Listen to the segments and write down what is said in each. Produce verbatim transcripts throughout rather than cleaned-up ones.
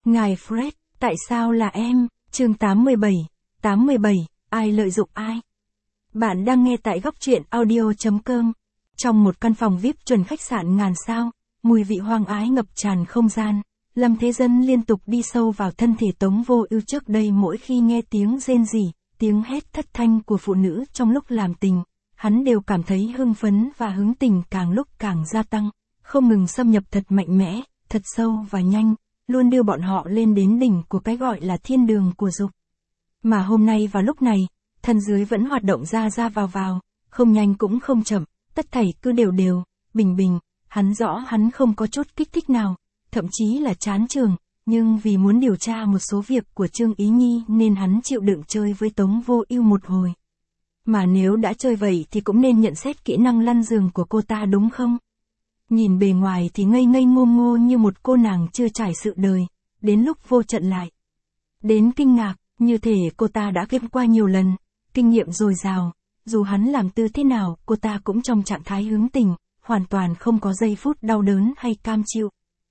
Ngài Fred, tại sao là em? Chương tám mươi bảy, tám mươi bảy, ai lợi dụng ai? Bạn đang nghe tại góc truyện audio.com. Trong một căn phòng vi ai pi chuẩn khách sạn ngàn sao, mùi vị hoang ái ngập tràn không gian. Lâm Thế Dân liên tục đi sâu vào thân thể Tống Vô Ưu. Trước đây mỗi khi nghe tiếng rên rỉ, tiếng hét thất thanh của phụ nữ trong lúc làm tình, hắn đều cảm thấy hưng phấn và hứng tình càng lúc càng gia tăng, không ngừng xâm nhập thật mạnh mẽ, thật sâu và nhanh, luôn đưa bọn họ lên đến đỉnh của cái gọi là thiên đường của dục. Mà hôm nay vào lúc này, thân dưới vẫn hoạt động ra ra vào vào, không nhanh cũng không chậm, tất thảy cứ đều đều, bình bình, hắn rõ hắn không có chút kích thích nào, thậm chí là chán chường, nhưng vì muốn điều tra một số việc của Trương Ý Nhi nên hắn chịu đựng chơi với Tống Vô Ưu một hồi. Mà nếu đã chơi vậy thì cũng nên nhận xét kỹ năng lăn giường của cô ta đúng không? Nhìn bề ngoài thì ngây ngây ngô ngô như một cô nàng chưa trải sự đời, đến lúc vô trận lại. Đến kinh ngạc, như thể cô ta đã game qua nhiều lần, kinh nghiệm dồi dào, dù hắn làm tư thế nào cô ta cũng trong trạng thái hướng tình, hoàn toàn không có giây phút đau đớn hay cam chịu.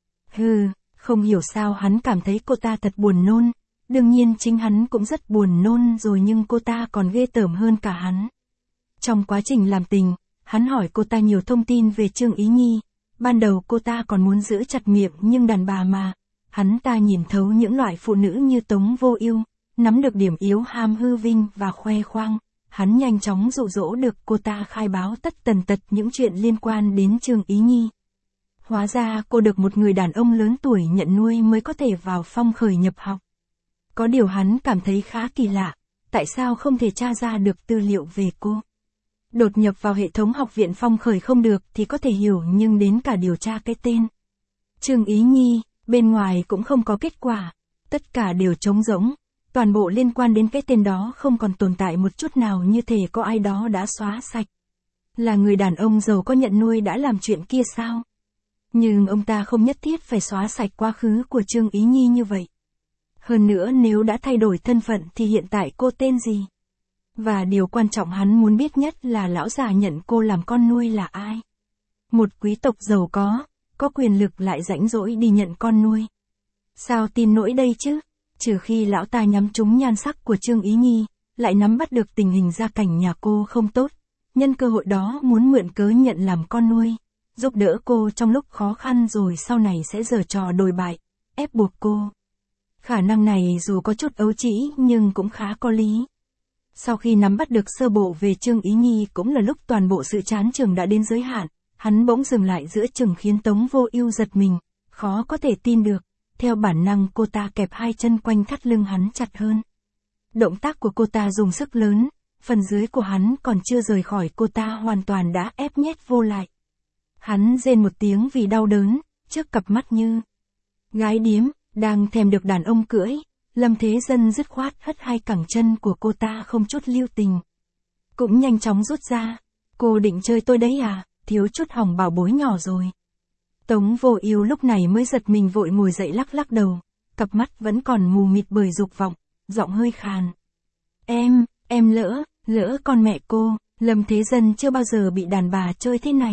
Hừ, không hiểu sao hắn cảm thấy cô ta thật buồn nôn, đương nhiên chính hắn cũng rất buồn nôn rồi nhưng cô ta còn ghê tởm hơn cả hắn. Trong quá trình làm tình, hắn hỏi cô ta nhiều thông tin về Trương Ý Nhi, ban đầu cô ta còn muốn giữ chặt miệng nhưng đàn bà mà, hắn ta nhìn thấu những loại phụ nữ như Tống Vô Ưu, nắm được điểm yếu ham hư vinh và khoe khoang, hắn nhanh chóng dụ dỗ được cô ta khai báo tất tần tật những chuyện liên quan đến Trương Ý Nhi. Hóa ra cô được một người đàn ông lớn tuổi nhận nuôi mới có thể vào Phong Khởi nhập học. Có điều hắn cảm thấy khá kỳ lạ, tại sao không thể tra ra được tư liệu về cô. Đột nhập vào hệ thống học viện Phong Khởi không được thì có thể hiểu nhưng đến cả điều tra cái tên Trương Ý Nhi, bên ngoài cũng không có kết quả, tất cả đều trống rỗng, toàn bộ liên quan đến cái tên đó không còn tồn tại một chút nào như thể có ai đó đã xóa sạch. Là người đàn ông giàu có nhận nuôi đã làm chuyện kia sao? Nhưng ông ta không nhất thiết phải xóa sạch quá khứ của Trương Ý Nhi như vậy. Hơn nữa nếu đã thay đổi thân phận thì hiện tại cô tên gì? Và điều quan trọng hắn muốn biết nhất là lão già nhận cô làm con nuôi là ai? Một quý tộc giàu có, có quyền lực lại rảnh rỗi đi nhận con nuôi. Sao tin nổi đây chứ? Trừ khi lão ta nhắm trúng nhan sắc của Trương Ý Nhi, lại nắm bắt được tình hình gia cảnh nhà cô không tốt, nhân cơ hội đó muốn mượn cớ nhận làm con nuôi, giúp đỡ cô trong lúc khó khăn rồi sau này sẽ giở trò đồi bại, ép buộc cô. Khả năng này dù có chút ấu trĩ nhưng cũng khá có lý. Sau khi nắm bắt được sơ bộ về Trương Ý Nhi cũng là lúc toàn bộ sự chán chường đã đến giới hạn, hắn bỗng dừng lại giữa chừng khiến Tống Vô Ưu giật mình, khó có thể tin được, theo bản năng cô ta kẹp hai chân quanh thắt lưng hắn chặt hơn. Động tác của cô ta dùng sức lớn, phần dưới của hắn còn chưa rời khỏi cô ta hoàn toàn đã ép nhét vô lại. Hắn rên một tiếng vì đau đớn, trước cặp mắt như gái điếm, đang thèm được đàn ông cưỡi, Lâm Thế Dân dứt khoát hất hai cẳng chân của cô ta không chút lưu tình. Cũng nhanh chóng rút ra, cô định chơi tôi đấy à, thiếu chút hỏng bảo bối nhỏ rồi. Tống Vô Ưu lúc này mới giật mình vội ngồi dậy lắc lắc đầu, cặp mắt vẫn còn mù mịt bởi dục vọng, giọng hơi khàn. Em, em lỡ, lỡ con mẹ cô, Lâm Thế Dân chưa bao giờ bị đàn bà chơi thế này.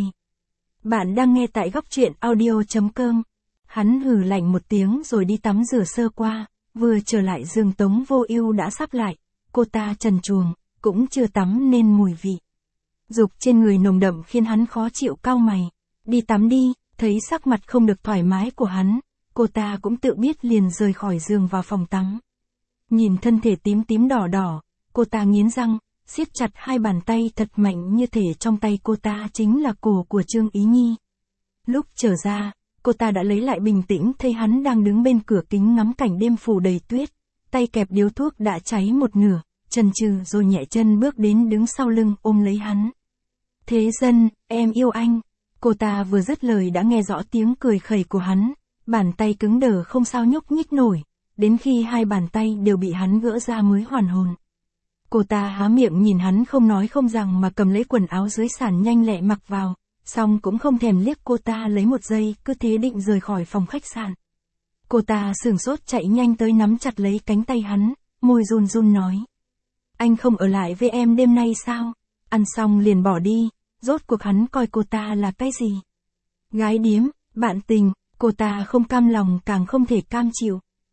Bạn đang nghe tại góc truyện audio.com. Hắn hừ lạnh một tiếng rồi đi tắm rửa sơ qua, vừa trở lại giường Tống Vô Ưu đã sắp lại, cô ta trần truồng, cũng chưa tắm nên mùi vị dục trên người nồng đậm khiến hắn khó chịu cau mày. Đi tắm đi, thấy sắc mặt không được thoải mái của hắn, cô ta cũng tự biết liền rời khỏi giường vào phòng tắm. Nhìn thân thể tím tím đỏ đỏ, cô ta nghiến răng, siết chặt hai bàn tay thật mạnh như thể trong tay cô ta chính là cổ của Trương Ý Nhi. Lúc trở ra, cô ta đã lấy lại bình tĩnh thấy hắn đang đứng bên cửa kính ngắm cảnh đêm phủ đầy tuyết, tay kẹp điếu thuốc đã cháy một nửa, chần chừ rồi nhẹ chân bước đến đứng sau lưng ôm lấy hắn. Thế Dân, em yêu anh. Cô ta vừa dứt lời đã nghe rõ tiếng cười khẩy của hắn, bàn tay cứng đờ không sao nhúc nhích nổi, đến khi hai bàn tay đều bị hắn gỡ ra mới hoàn hồn. Cô ta há miệng nhìn hắn không nói không rằng mà cầm lấy quần áo dưới sàn nhanh lẹ mặc vào, xong cũng không thèm liếc cô ta lấy một giây, cứ thế định rời khỏi phòng khách sạn. Cô ta sửng sốt chạy nhanh tới nắm chặt lấy cánh tay hắn, môi run run nói. Anh không ở lại với em đêm nay sao? Ăn xong liền bỏ đi, rốt cuộc hắn coi cô ta là cái gì? Gái điếm, bạn tình, cô ta không cam lòng càng không thể cam chịu.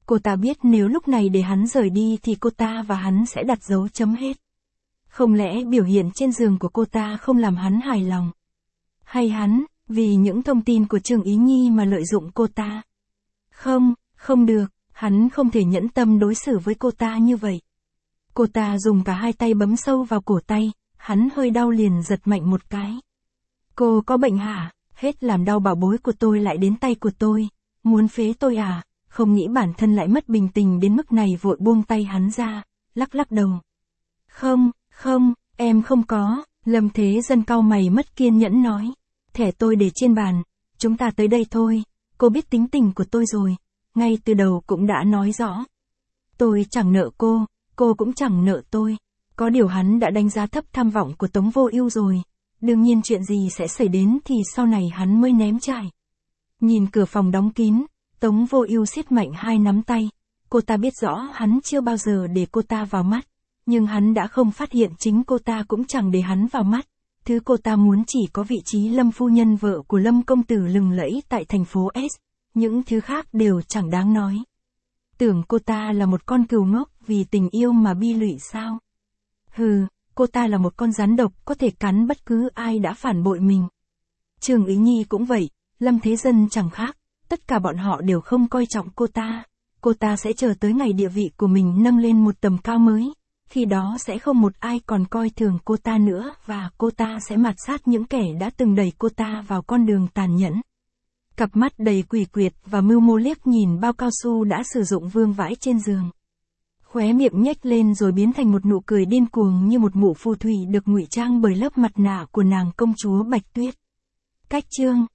Cô ta biết nếu lúc này để hắn rời đi thì cô ta và hắn sẽ đặt dấu chấm hết. Không lẽ biểu hiện trên giường của cô ta không làm hắn hài lòng? Hay hắn, vì những thông tin của Trương Ý Nhi mà lợi dụng cô ta? Không, không được, hắn không thể nhẫn tâm đối xử với cô ta như vậy. Cô ta dùng cả hai tay bấm sâu vào cổ tay, hắn hơi đau liền giật mạnh một cái. Cô có bệnh hả? Hết làm đau bảo bối của tôi lại đến tay của tôi. Muốn phế tôi à? Không nghĩ bản thân lại mất bình tĩnh đến mức này, vội buông tay hắn ra, lắc lắc đầu. Không, không, em không có. Lâm Thế Dân cau mày mất kiên nhẫn nói. Thẻ tôi để trên bàn, chúng ta tới đây thôi. Cô biết tính tình của tôi rồi, ngay từ đầu cũng đã nói rõ. Tôi chẳng nợ cô, cô cũng chẳng nợ tôi. Có điều hắn đã đánh giá thấp tham vọng của Tống Vô Ưu rồi. Đương nhiên chuyện gì sẽ xảy đến thì sau này hắn mới ném trải. Nhìn cửa phòng đóng kín, Tống Vô Ưu siết mạnh hai nắm tay. Cô ta biết rõ hắn chưa bao giờ để cô ta vào mắt. Nhưng hắn đã không phát hiện chính cô ta cũng chẳng để hắn vào mắt. Thứ cô ta muốn chỉ có vị trí Lâm phu nhân vợ của Lâm công tử lừng lẫy tại thành phố S. Những thứ khác đều chẳng đáng nói. Tưởng cô ta là một con cừu ngốc vì tình yêu mà bi lụy sao? Hừ, cô ta là một con rắn độc có thể cắn bất cứ ai đã phản bội mình. Trương Ý Nhi cũng vậy, Lâm Thế Dân chẳng khác, tất cả bọn họ đều không coi trọng cô ta. Cô ta sẽ chờ tới ngày địa vị của mình nâng lên một tầm cao mới. Khi đó sẽ không một ai còn coi thường cô ta nữa và cô ta sẽ mạt sát những kẻ đã từng đẩy cô ta vào con đường tàn nhẫn. Cặp mắt đầy quỷ quyệt và mưu mô liếc nhìn bao cao su đã sử dụng vương vãi trên giường. Khóe miệng nhếch lên rồi biến thành một nụ cười điên cuồng như một mụ phù thủy được ngụy trang bởi lớp mặt nạ của nàng công chúa Bạch Tuyết. Cách chương